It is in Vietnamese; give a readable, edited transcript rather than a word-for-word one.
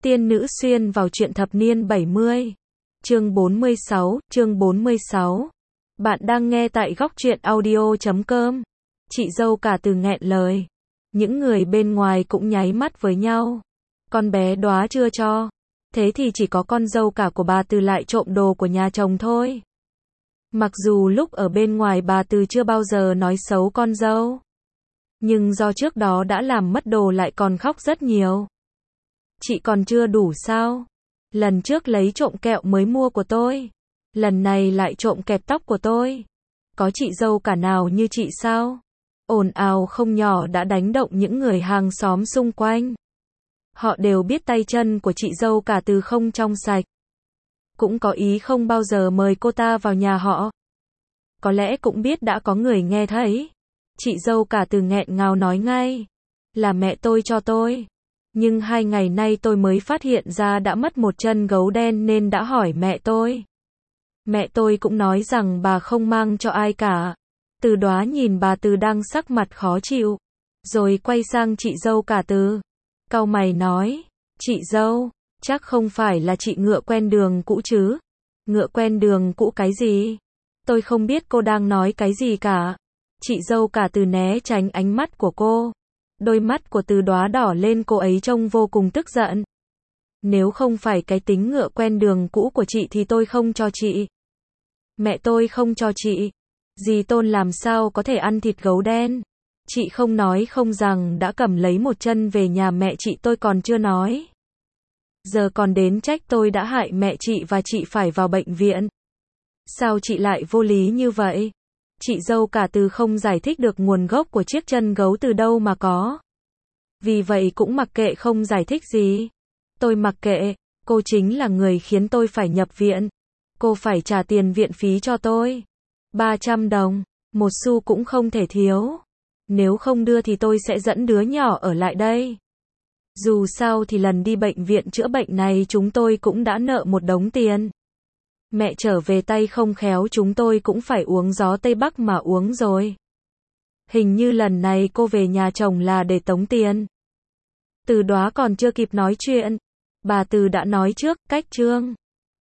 Tiên nữ xuyên vào truyện thập niên 70. Chương 46. Bạn đang nghe tại góc truyện audio.com. Chị dâu cả từ nghẹn lời. Những người bên ngoài cũng nháy mắt với nhau. Con bé đóa chưa cho. Thế thì chỉ có con dâu cả của bà Từ lại trộm đồ của nhà chồng thôi. Mặc dù lúc ở bên ngoài bà Từ chưa bao giờ nói xấu con dâu. Nhưng do trước đó đã làm mất đồ lại còn khóc rất nhiều. Chị còn chưa đủ sao? Lần trước lấy trộm kẹo mới mua của tôi. Lần này lại trộm kẹp tóc của tôi. Có chị dâu cả nào như chị sao? Ồn ào không nhỏ đã đánh động những người hàng xóm xung quanh. Họ đều biết tay chân của chị dâu cả Từ không trong sạch. Cũng có ý không bao giờ mời cô ta vào nhà họ. Có lẽ cũng biết đã có người nghe thấy. Chị dâu cả Từ nghẹn ngào nói ngay. Là mẹ tôi cho tôi. Nhưng 2 ngày nay tôi mới phát hiện ra đã mất một chân gấu đen nên đã hỏi mẹ tôi. Mẹ tôi cũng nói rằng bà không mang cho ai cả. Từ Đóa nhìn bà Từ đang sắc mặt khó chịu. Rồi quay sang chị dâu cả Từ. Cau mày nói. Chị dâu, chắc không phải là chị ngựa quen đường cũ chứ? Ngựa quen đường cũ cái gì? Tôi không biết cô đang nói cái gì cả. Chị dâu cả Từ né tránh ánh mắt của cô. Đôi mắt của Từ Đóa đỏ lên, cô ấy trông vô cùng tức giận. Nếu không phải cái tính ngựa quen đường cũ của chị thì tôi không cho chị. Mẹ tôi không cho chị. Dì Tôn làm sao có thể ăn thịt gấu đen? Chị không nói không rằng đã cầm lấy một chân về nhà mẹ chị, tôi còn chưa nói. Giờ còn đến trách tôi đã hại mẹ chị và chị phải vào bệnh viện. Sao chị lại vô lý như vậy? Chị dâu cả Từ không giải thích được nguồn gốc của chiếc chân gấu từ đâu mà có. Vì vậy cũng mặc kệ, không giải thích gì. Tôi mặc kệ, cô chính là người khiến tôi phải nhập viện. Cô phải trả tiền viện phí cho tôi. 300 đồng, một xu cũng không thể thiếu. Nếu không đưa thì tôi sẽ dẫn đứa nhỏ ở lại đây. Dù sao thì lần đi bệnh viện chữa bệnh này chúng tôi cũng đã nợ một đống tiền. Mẹ trở về tay không khéo chúng tôi cũng phải uống gió Tây Bắc mà uống rồi. Hình như lần này cô về nhà chồng là để tống tiền. Từ Đóa còn chưa kịp nói chuyện. Bà Từ đã nói trước, cách Trương.